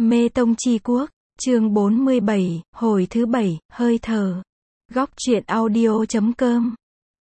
Mê Tông Chi Quốc, chương 47, hồi thứ 7, hơi thở. Góc truyện audio.com.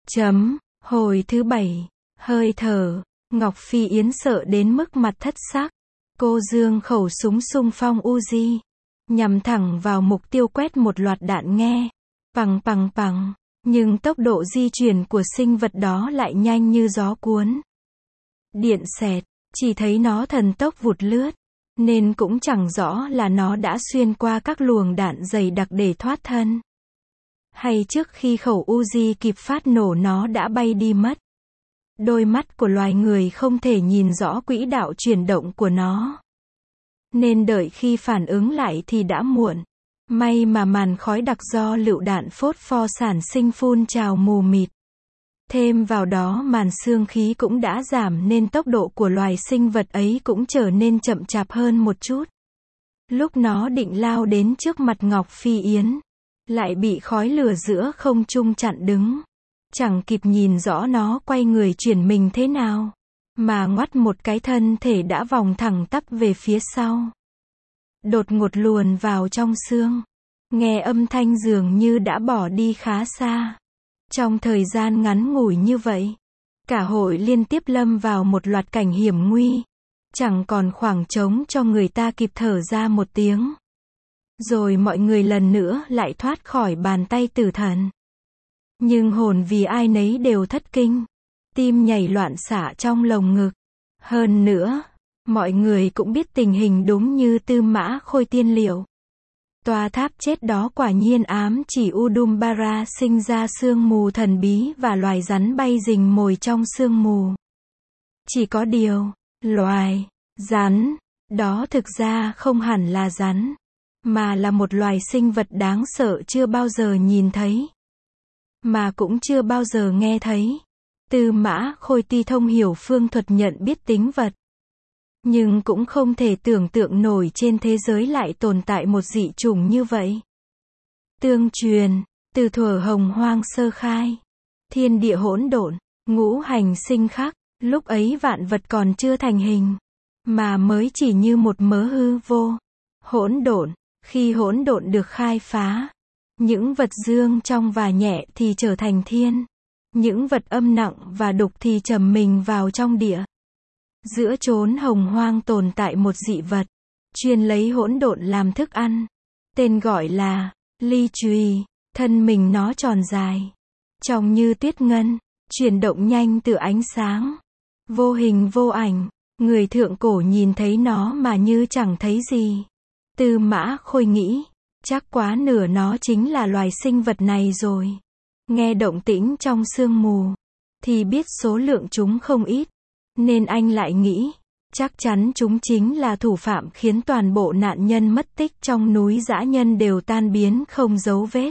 Hồi thứ 7, hơi thở. Ngọc Phi Yến sợ đến mức mặt thất sắc. Cô giương khẩu súng xung phong Uzi, nhằm thẳng vào mục tiêu quét một loạt đạn nghe. Pằng pằng pằng, nhưng tốc độ di chuyển của sinh vật đó lại nhanh như gió cuốn. Điện xẹt, chỉ thấy nó thần tốc vụt lướt, nên cũng chẳng rõ là nó đã xuyên qua các luồng đạn dày đặc để thoát thân, hay trước khi khẩu Uzi kịp phát nổ nó đã bay đi mất. Đôi mắt của loài người không thể nhìn rõ quỹ đạo chuyển động của nó, nên đợi khi phản ứng lại thì đã muộn. May mà màn khói đặc do lựu đạn phốt pho sản sinh phun trào mù mịt. Thêm vào đó màn xương khí cũng đã giảm nên tốc độ của loài sinh vật ấy cũng trở nên chậm chạp hơn một chút. Lúc nó định lao đến trước mặt Ngọc Phi Yến, lại bị khói lửa giữa không trung chặn đứng. Chẳng kịp nhìn rõ nó quay người chuyển mình thế nào, mà ngoắt một cái thân thể đã vòng thẳng tắp về phía sau. Đột ngột luồn vào trong xương. Nghe âm thanh dường như đã bỏ đi khá xa. Trong thời gian ngắn ngủi như vậy, cả hội liên tiếp lâm vào một loạt cảnh hiểm nguy. Chẳng còn khoảng trống cho người ta kịp thở ra một tiếng. Rồi mọi người lần nữa lại thoát khỏi bàn tay tử thần. Nhưng hồn vì ai nấy đều thất kinh. Tim nhảy loạn xạ trong lồng ngực. Hơn nữa, mọi người cũng biết tình hình đúng như Tư Mã Khôi tiên liệu. Tòa tháp chết đó quả nhiên ám chỉ Udumbara sinh ra sương mù thần bí và loài rắn bay rình mồi trong sương mù. Chỉ có điều, loài rắn đó thực ra không hẳn là rắn, mà là một loài sinh vật đáng sợ chưa bao giờ nhìn thấy, mà cũng chưa bao giờ nghe thấy. Tư Mã Khôi tuy thông hiểu phương thuật nhận biết tính vật, nhưng cũng không thể tưởng tượng nổi trên thế giới lại tồn tại một dị chủng như vậy. Tương truyền, từ thuở Hồng Hoang sơ khai, thiên địa hỗn độn, ngũ hành sinh khắc, lúc ấy vạn vật còn chưa thành hình, mà mới chỉ như một mớ hư vô. Hỗn độn, khi hỗn độn được khai phá, những vật dương trong và nhẹ thì trở thành thiên, những vật âm nặng và đục thì trầm mình vào trong địa. Giữa chốn hồng hoang tồn tại một dị vật, chuyên lấy hỗn độn làm thức ăn. Tên gọi là ly chùy, thân mình nó tròn dài, trông như tuyết ngân, chuyển động nhanh từ ánh sáng, vô hình vô ảnh. Người thượng cổ nhìn thấy nó mà như chẳng thấy gì. Tư Mã Khôi nghĩ, chắc quá nửa nó chính là loài sinh vật này rồi. Nghe động tĩnh trong sương mù, thì biết số lượng chúng không ít. Nên anh lại nghĩ, chắc chắn chúng chính là thủ phạm khiến toàn bộ nạn nhân mất tích trong núi dã nhân đều tan biến không dấu vết.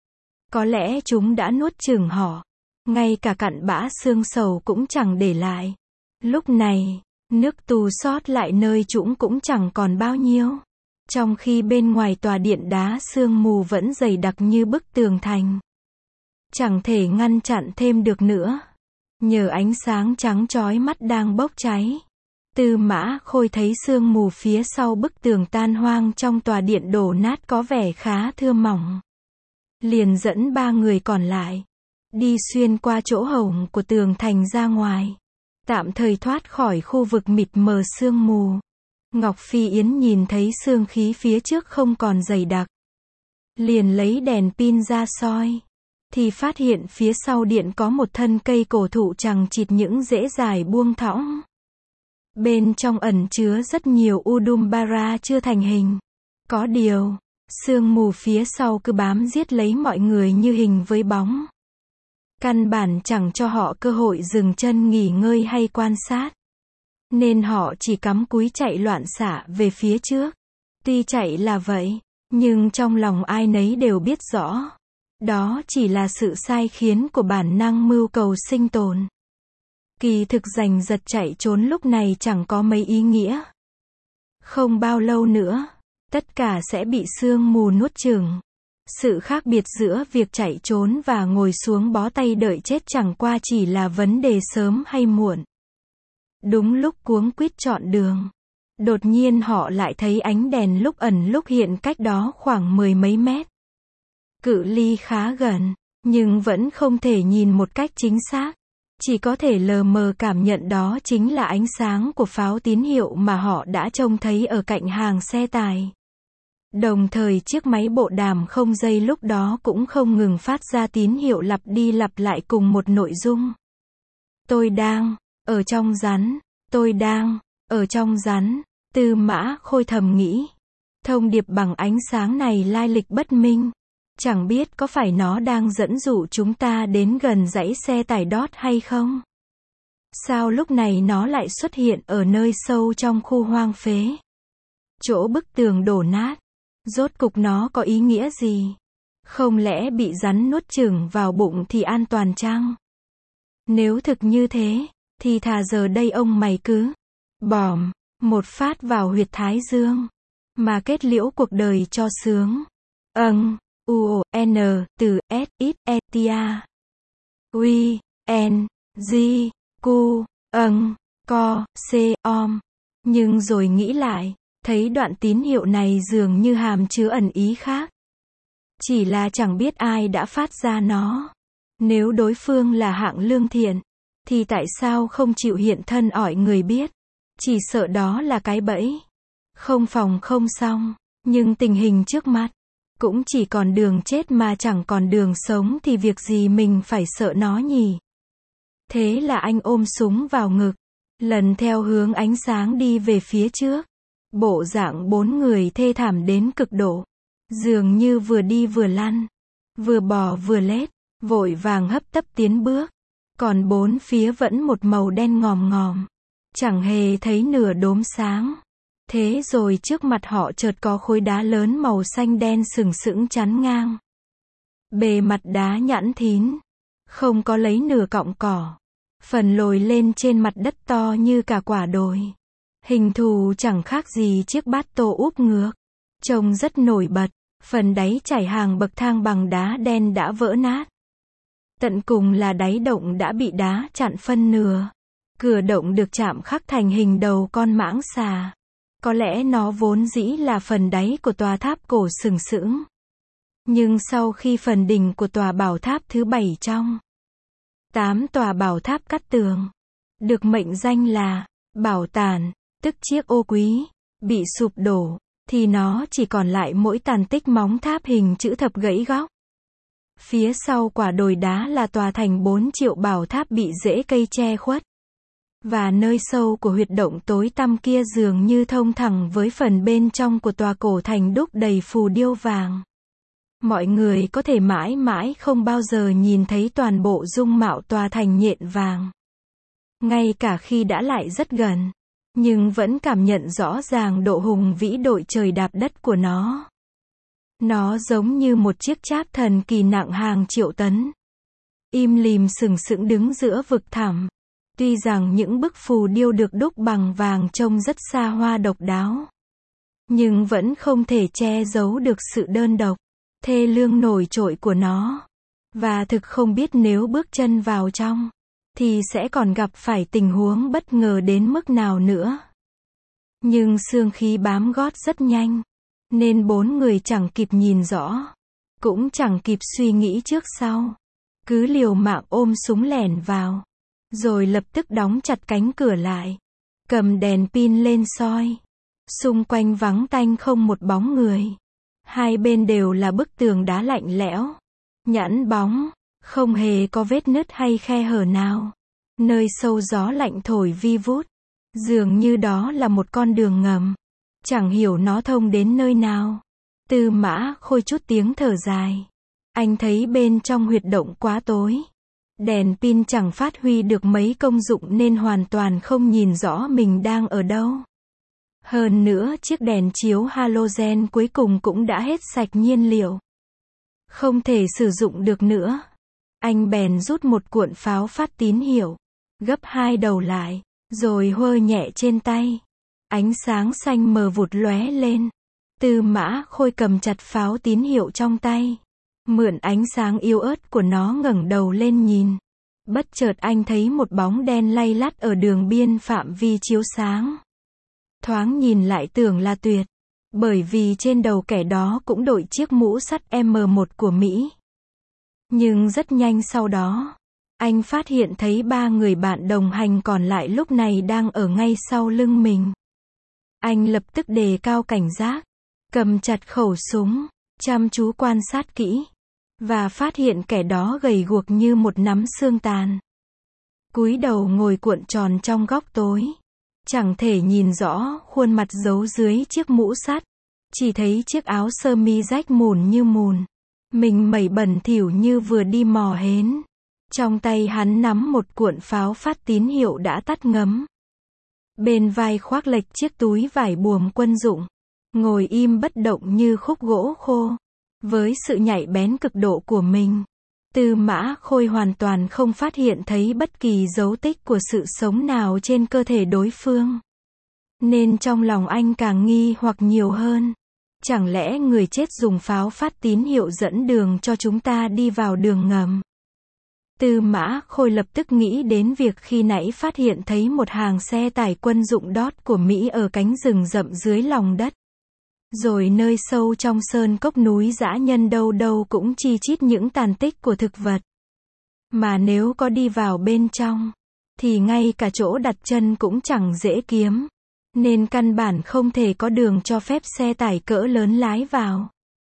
Có lẽ chúng đã nuốt chửng họ, ngay cả cặn bã xương sầu cũng chẳng để lại. Lúc này, nước tù sót lại nơi chúng cũng chẳng còn bao nhiêu. Trong khi bên ngoài tòa điện đá sương mù vẫn dày đặc như bức tường thành, chẳng thể ngăn chặn thêm được nữa. Nhờ ánh sáng trắng chói mắt đang bốc cháy, Tư Mã Khôi thấy sương mù phía sau bức tường tan hoang trong tòa điện đổ nát có vẻ khá thưa mỏng. Liền dẫn ba người còn lại, đi xuyên qua chỗ hổng của tường thành ra ngoài, tạm thời thoát khỏi khu vực mịt mờ sương mù. Ngọc Phi Yến nhìn thấy sương khí phía trước không còn dày đặc, liền lấy đèn pin ra soi, thì phát hiện phía sau điện có một thân cây cổ thụ chằng chịt những rễ dài buông thõng. Bên trong ẩn chứa rất nhiều Udumbara chưa thành hình. Có điều, sương mù phía sau cứ bám giết lấy mọi người như hình với bóng. Căn bản chẳng cho họ cơ hội dừng chân nghỉ ngơi hay quan sát. Nên họ chỉ cắm cúi chạy loạn xạ về phía trước. Tuy chạy là vậy, nhưng trong lòng ai nấy đều biết rõ, đó chỉ là sự sai khiến của bản năng mưu cầu sinh tồn. Kỳ thực giành giật chạy trốn lúc này chẳng có mấy ý nghĩa. Không bao lâu nữa, tất cả sẽ bị sương mù nuốt chửng. Sự khác biệt giữa việc chạy trốn và ngồi xuống bó tay đợi chết chẳng qua chỉ là vấn đề sớm hay muộn. Đúng lúc cuống quýt chọn đường, Đột nhiên họ lại thấy ánh đèn lúc ẩn lúc hiện cách đó khoảng 10 mấy mét. Cự ly khá gần, nhưng vẫn không thể nhìn một cách chính xác. Chỉ có thể lờ mờ cảm nhận đó chính là ánh sáng của pháo tín hiệu mà họ đã trông thấy ở cạnh hàng xe tải. Đồng thời chiếc máy bộ đàm không dây lúc đó cũng không ngừng phát ra tín hiệu lặp đi lặp lại cùng một nội dung. Tôi đang ở trong rắn, tôi đang ở trong rắn, Tư Mã Khôi thầm nghĩ. Thông điệp bằng ánh sáng này lai lịch bất minh. Chẳng biết có phải nó đang dẫn dụ chúng ta đến gần dãy xe tải đót hay không? Sao lúc này nó lại xuất hiện ở nơi sâu trong khu hoang phế? Chỗ bức tường đổ nát. Rốt cục nó có ý nghĩa gì? Không lẽ bị rắn nuốt chửng vào bụng thì an toàn chăng? Nếu thực như thế, thì thà giờ đây ông mày cứ bòm một phát vào huyệt thái dương, mà kết liễu cuộc đời cho sướng. U-N, từ S-I-S-E-T-A. Uy, N, G, Q, Co, C-om. Nhưng rồi nghĩ lại, thấy đoạn tín hiệu này dường như hàm chứa ẩn ý khác. Chỉ là chẳng biết ai đã phát ra nó. Nếu đối phương là hạng lương thiện, thì tại sao không chịu hiện thân ỏi người biết? Chỉ sợ đó là cái bẫy. Không phòng không xong, nhưng tình hình trước mắt cũng chỉ còn đường chết mà chẳng còn đường sống thì việc gì mình phải sợ nó nhỉ? Thế là anh ôm súng vào ngực, lần theo hướng ánh sáng đi về phía trước. Bộ dạng 4 người thê thảm đến cực độ. Dường như vừa đi vừa lăn, vừa bò vừa lết, vội vàng hấp tấp tiến bước. Còn bốn phía vẫn một màu đen ngòm ngòm. Chẳng hề thấy nửa đốm sáng. Thế rồi trước mặt họ chợt có khối đá lớn màu xanh đen sừng sững chắn ngang. Bề mặt đá nhẵn thín, không có lấy nửa cọng cỏ. Phần lồi lên trên mặt đất to như cả quả đồi. Hình thù chẳng khác gì chiếc bát tô úp ngược. Trông rất nổi bật, phần đáy trải hàng bậc thang bằng đá đen đã vỡ nát. Tận cùng là đáy động đã bị đá chặn phân nửa. Cửa động được chạm khắc thành hình đầu con mãng xà. Có lẽ nó vốn dĩ là phần đáy của tòa tháp cổ sừng sững. Nhưng sau khi phần đỉnh của tòa bảo tháp thứ 7 trong 8 tòa bảo tháp cắt tường, được mệnh danh là bảo tàn, tức chiếc ô quý, bị sụp đổ, thì nó chỉ còn lại mỗi tàn tích móng tháp hình chữ thập gãy góc. Phía sau quả đồi đá là tòa thành 4 triệu bảo tháp bị rễ cây che khuất. Và nơi sâu của huyệt động tối tăm kia dường như thông thẳng với phần bên trong của tòa cổ thành đúc đầy phù điêu vàng. Mọi người có thể mãi mãi không bao giờ nhìn thấy toàn bộ dung mạo tòa thành nhện vàng. Ngay cả khi đã lại rất gần, nhưng vẫn cảm nhận rõ ràng độ hùng vĩ đội trời đạp đất của nó. Nó giống như một chiếc cháp thần kỳ nặng hàng triệu tấn. Im lìm sừng sững đứng giữa vực thẳm. Tuy rằng những bức phù điêu được đúc bằng vàng trông rất xa hoa độc đáo, nhưng vẫn không thể che giấu được sự đơn độc, thê lương nổi trội của nó. Và thực không biết nếu bước chân vào trong, thì sẽ còn gặp phải tình huống bất ngờ đến mức nào nữa. Nhưng xương khí bám gót rất nhanh, nên 4 người chẳng kịp nhìn rõ, cũng chẳng kịp suy nghĩ trước sau. Cứ liều mạng ôm súng lẻn vào. Rồi lập tức đóng chặt cánh cửa lại. Cầm đèn pin lên soi. Xung quanh vắng tanh không một bóng người. Hai bên đều là bức tường đá lạnh lẽo. Nhẵn bóng. Không hề có vết nứt hay khe hở nào. Nơi sâu gió lạnh thổi vi vút. Dường như đó là một con đường ngầm. Chẳng hiểu nó thông đến nơi nào. Tư Mã Khôi chút tiếng thở dài. Anh thấy bên trong huyệt động quá tối. Đèn pin chẳng phát huy được mấy công dụng nên hoàn toàn không nhìn rõ mình đang ở đâu. Hơn nữa chiếc đèn chiếu halogen cuối cùng cũng đã hết sạch nhiên liệu. Không thể sử dụng được nữa. Anh bèn rút một cuộn pháo phát tín hiệu, gấp 2 đầu lại, rồi huơ nhẹ trên tay. Ánh sáng xanh mờ vụt lóe lên. Tư Mã Khôi cầm chặt pháo tín hiệu trong tay. Mượn ánh sáng yếu ớt của nó ngẩng đầu lên nhìn. Bất chợt anh thấy một bóng đen lay lắt ở đường biên phạm vi chiếu sáng. Thoáng nhìn lại tưởng là tuyệt. Bởi vì trên đầu kẻ đó cũng đội chiếc mũ sắt M1 của Mỹ. Nhưng rất nhanh sau đó, anh phát hiện thấy 3 người bạn đồng hành còn lại lúc này đang ở ngay sau lưng mình. Anh lập tức đề cao cảnh giác, cầm chặt khẩu súng, chăm chú quan sát kỹ, và phát hiện kẻ đó gầy guộc như một nắm xương tàn. Cúi đầu ngồi cuộn tròn trong góc tối. Chẳng thể nhìn rõ khuôn mặt giấu dưới chiếc mũ sắt. Chỉ thấy chiếc áo sơ mi rách mùn như mùn. Mình mẩy bẩn thỉu như vừa đi mò hến. Trong tay hắn nắm một cuộn pháo phát tín hiệu đã tắt ngấm. Bên vai khoác lệch chiếc túi vải buồm quân dụng. Ngồi im bất động như khúc gỗ khô. Với sự nhạy bén cực độ của mình, Tư Mã Khôi hoàn toàn không phát hiện thấy bất kỳ dấu tích của sự sống nào trên cơ thể đối phương. Nên trong lòng anh càng nghi hoặc nhiều hơn. Chẳng lẽ người chết dùng pháo phát tín hiệu dẫn đường cho chúng ta đi vào đường ngầm? Tư Mã Khôi lập tức nghĩ đến việc khi nãy phát hiện thấy một hàng xe tải quân dụng đót của Mỹ ở cánh rừng rậm dưới lòng đất. Rồi nơi sâu trong sơn cốc núi dã nhân đâu đâu cũng chi chít những tàn tích của thực vật. Mà nếu có đi vào bên trong, thì ngay cả chỗ đặt chân cũng chẳng dễ kiếm. Nên căn bản không thể có đường cho phép xe tải cỡ lớn lái vào.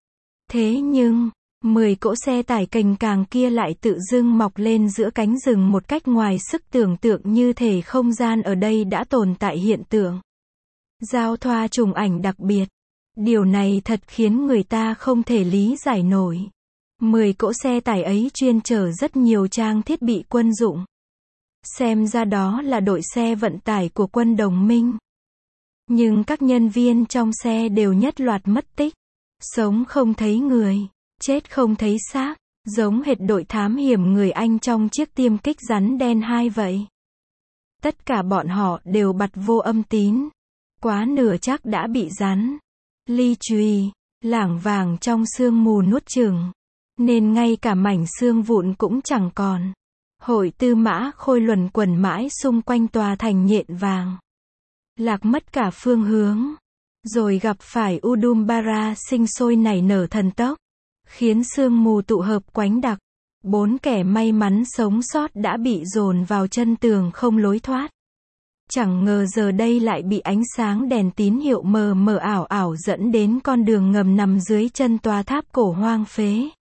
Thế nhưng, 10 cỗ xe tải cành càng kia lại tự dưng mọc lên giữa cánh rừng một cách ngoài sức tưởng tượng, như thể không gian ở đây đã tồn tại hiện tượng giao thoa trùng ảnh đặc biệt. Điều này thật khiến người ta không thể lý giải nổi. 10 cỗ xe tải ấy chuyên chở rất nhiều trang thiết bị quân dụng. Xem ra đó là đội xe vận tải của quân đồng minh. Nhưng các nhân viên trong xe đều nhất loạt mất tích. Sống không thấy người, chết không thấy xác, giống hệt đội thám hiểm người Anh trong chiếc tiêm kích rắn đen 2 vậy. Tất cả bọn họ đều bặt vô âm tín. Quá nửa chắc đã bị rắn ly chùy, lảng vàng trong sương mù nuốt chửng. Nên ngay cả mảnh xương vụn cũng chẳng còn. Hội Tư Mã Khôi luẩn quẩn mãi xung quanh tòa thành nhện vàng. Lạc mất cả phương hướng. Rồi gặp phải Udambara sinh sôi nảy nở thần tốc. Khiến sương mù tụ hợp quánh đặc. 4 kẻ may mắn sống sót đã bị dồn vào chân tường không lối thoát. Chẳng ngờ giờ đây lại bị ánh sáng đèn tín hiệu mờ mờ ảo ảo dẫn đến con đường ngầm nằm dưới chân tòa tháp cổ hoang phế.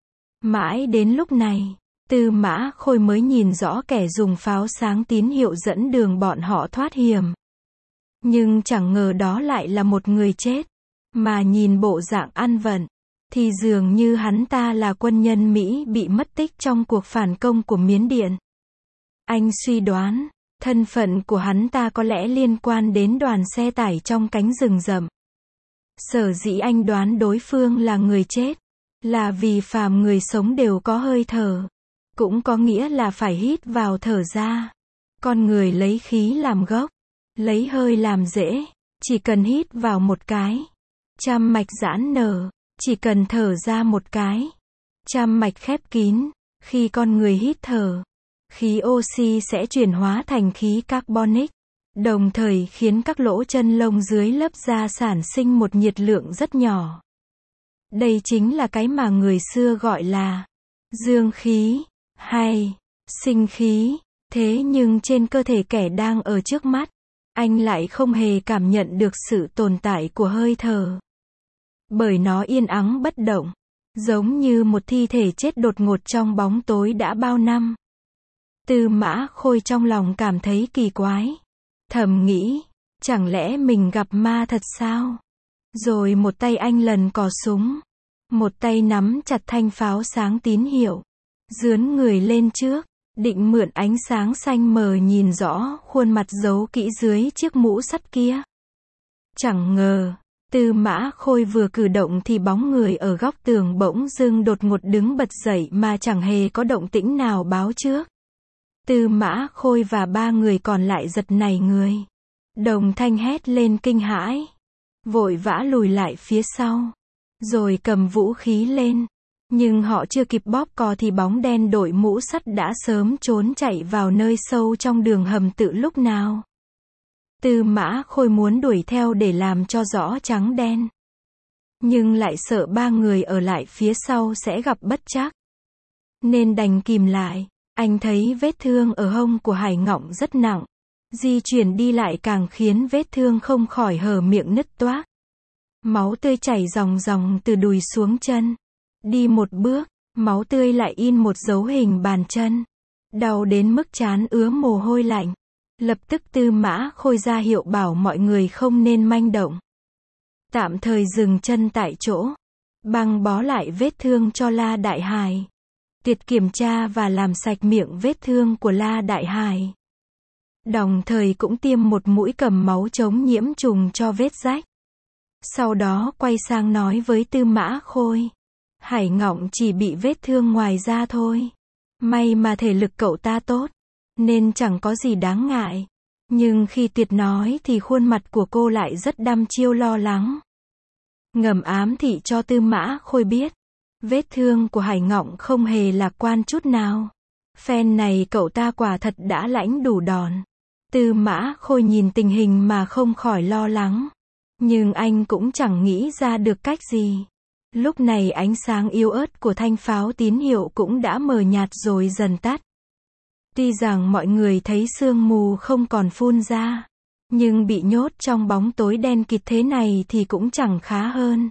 Mãi đến lúc này, Tư Mã Khôi mới nhìn rõ kẻ dùng pháo sáng tín hiệu dẫn đường bọn họ thoát hiểm. Nhưng chẳng ngờ đó lại là một người chết. Mà nhìn bộ dạng ăn vận, thì dường như hắn ta là quân nhân Mỹ bị mất tích trong cuộc phản công của Miến Điện. Anh suy đoán, thân phận của hắn ta có lẽ liên quan đến đoàn xe tải trong cánh rừng rậm. Sở dĩ anh đoán đối phương là người chết, là vì phàm người sống đều có hơi thở. Cũng có nghĩa là phải hít vào thở ra. Con người lấy khí làm gốc, lấy hơi làm rễ. Chỉ cần hít vào một cái, trăm mạch giãn nở. Chỉ cần thở ra một cái, trăm mạch khép kín. Khi con người hít thở, khí oxy sẽ chuyển hóa thành khí carbonic, đồng thời khiến các lỗ chân lông dưới lớp da sản sinh một nhiệt lượng rất nhỏ. Đây chính là cái mà người xưa gọi là dương khí, hay sinh khí. Thế nhưng trên cơ thể kẻ đang ở trước mắt, anh lại không hề cảm nhận được sự tồn tại của hơi thở. Bởi nó yên ắng bất động, giống như một thi thể chết đột ngột trong bóng tối đã bao năm. Tư Mã Khôi trong lòng cảm thấy kỳ quái. Thầm nghĩ, chẳng lẽ mình gặp ma thật sao? Rồi một tay anh lần cò súng, một tay nắm chặt thanh pháo sáng tín hiệu, dướn người lên trước, định mượn ánh sáng xanh mờ nhìn rõ khuôn mặt giấu kỹ dưới chiếc mũ sắt kia. Chẳng ngờ, Tư Mã Khôi vừa cử động thì bóng người ở góc tường bỗng dưng đột ngột đứng bật dậy mà chẳng hề có động tĩnh nào báo trước. Tư Mã Khôi và 3 người còn lại giật nảy người. Đồng thanh hét lên kinh hãi. Vội vã lùi lại phía sau. Rồi cầm vũ khí lên. Nhưng họ chưa kịp bóp cò thì bóng đen đội mũ sắt đã sớm trốn chạy vào nơi sâu trong đường hầm từ lúc nào. Tư Mã Khôi muốn đuổi theo để làm cho rõ trắng đen. Nhưng lại sợ ba người ở lại phía sau sẽ gặp bất trắc. Nên đành kìm lại. Anh thấy vết thương ở hông của Hải Ngọng rất nặng. Di chuyển đi lại càng khiến vết thương không khỏi hở miệng nứt toác. Máu tươi chảy ròng ròng từ đùi xuống chân. Đi một bước, máu tươi lại in một dấu hình bàn chân. Đau đến mức trán ứa mồ hôi lạnh. Lập tức Tư Mã Khôi ra hiệu bảo mọi người không nên manh động. Tạm thời dừng chân tại chỗ. Băng bó lại vết thương cho La Đại Hải. Tiệt kiểm tra và làm sạch miệng vết thương của La Đại Hải. Đồng thời cũng tiêm một mũi cầm máu chống nhiễm trùng cho vết rách. Sau đó quay sang nói với Tư Mã Khôi. Hải Ngọng chỉ bị vết thương ngoài da thôi. May mà thể lực cậu ta tốt, nên chẳng có gì đáng ngại. Nhưng khi Tiệt nói thì khuôn mặt của cô lại rất đăm chiêu lo lắng. Ngầm ám thị cho Tư Mã Khôi biết. Vết thương của Hải Ngọng không hề lạc quan chút nào. Phen này cậu ta quả thật đã lãnh đủ đòn. Tư Mã Khôi nhìn tình hình mà không khỏi lo lắng. Nhưng anh cũng chẳng nghĩ ra được cách gì. Lúc này ánh sáng yếu ớt của thanh pháo tín hiệu cũng đã mờ nhạt rồi dần tắt. Tuy rằng mọi người thấy sương mù không còn phun ra, nhưng bị nhốt trong bóng tối đen kịt thế này thì cũng chẳng khá hơn.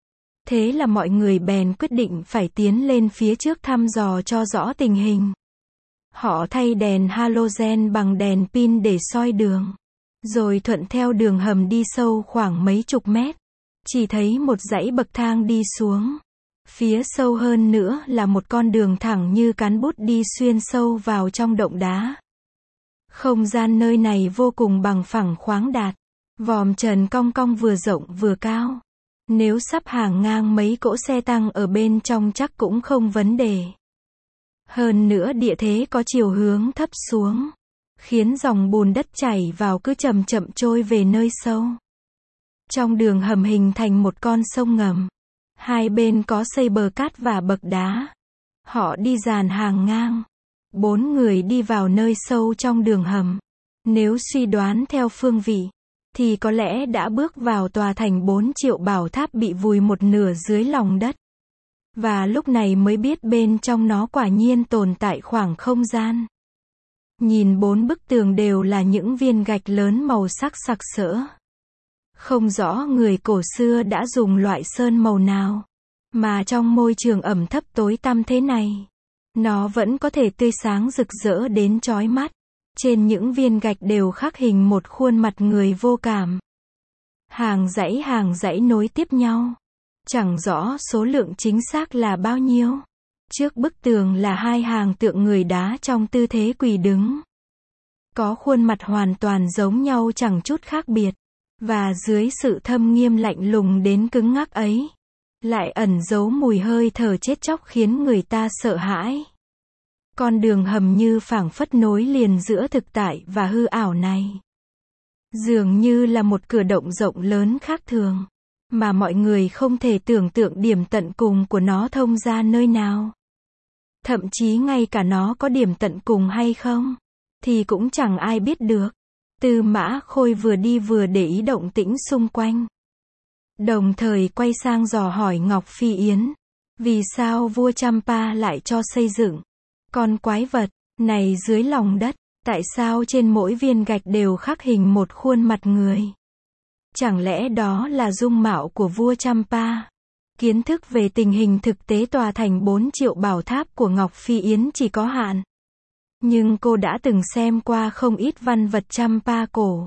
Thế là mọi người bèn quyết định phải tiến lên phía trước thăm dò cho rõ tình hình. Họ thay đèn halogen bằng đèn pin để soi đường. Rồi thuận theo đường hầm đi sâu khoảng mấy chục mét. Chỉ thấy một dãy bậc thang đi xuống. Phía sâu hơn nữa là một con đường thẳng như cán bút đi xuyên sâu vào trong động đá. Không gian nơi này vô cùng bằng phẳng khoáng đạt. Vòm trần cong cong vừa rộng vừa cao. Nếu sắp hàng ngang mấy cỗ xe tăng ở bên trong chắc cũng không vấn đề. Hơn nữa địa thế có chiều hướng thấp xuống, khiến dòng bùn đất chảy vào cứ chậm chậm trôi về nơi sâu. Trong đường hầm hình thành một con sông ngầm. Hai bên có xây bờ cát và bậc đá. Họ đi dàn hàng ngang. 4 người đi vào nơi sâu trong đường hầm. Nếu suy đoán theo phương vị, thì có lẽ đã bước vào tòa thành 4 triệu bảo tháp bị vùi một nửa dưới lòng đất. Và lúc này mới biết bên trong nó quả nhiên tồn tại khoảng không gian. Nhìn 4 bức tường đều là những viên gạch lớn màu sắc sặc sỡ. Không rõ người cổ xưa đã dùng loại sơn màu nào, mà trong môi trường ẩm thấp tối tăm thế này, nó vẫn có thể tươi sáng rực rỡ đến chói mắt. Trên những viên gạch đều khắc hình một khuôn mặt người vô cảm. Hàng dãy nối tiếp nhau. Chẳng rõ số lượng chính xác là bao nhiêu. Trước bức tường là 2 hàng tượng người đá trong tư thế quỳ đứng. Có khuôn mặt hoàn toàn giống nhau chẳng chút khác biệt. Và dưới sự thâm nghiêm lạnh lùng đến cứng ngắc ấy, lại ẩn giấu mùi hơi thở chết chóc khiến người ta sợ hãi. Con đường hầm như phảng phất nối liền giữa thực tại và hư ảo này. Dường như là một cửa động rộng lớn khác thường, mà mọi người không thể tưởng tượng điểm tận cùng của nó thông ra nơi nào. Thậm chí ngay cả nó có điểm tận cùng hay không, thì cũng chẳng ai biết được. Tư Mã Khôi vừa đi vừa để ý động tĩnh xung quanh. Đồng thời quay sang dò hỏi Ngọc Phi Yến. Vì sao vua Champa lại cho xây dựng con quái vật này dưới lòng đất? Tại sao trên mỗi viên gạch đều khắc hình một khuôn mặt người? Chẳng lẽ đó là dung mạo của vua Champa? Kiến thức về tình hình thực tế tòa thành 4 triệu bảo tháp của Ngọc Phi Yến chỉ có hạn. Nhưng cô đã từng xem qua không ít văn vật Champa cổ,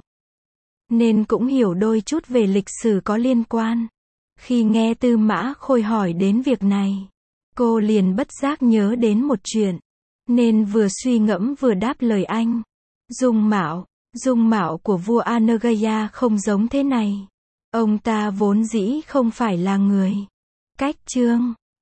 nên cũng hiểu đôi chút về lịch sử có liên quan. Khi nghe Tư Mã Khôi hỏi đến việc này, cô liền bất giác nhớ đến một chuyện, nên vừa suy ngẫm vừa đáp lời anh. Dung mạo của vua Anagaya không giống thế này. Ông ta vốn dĩ không phải là người. Cách chương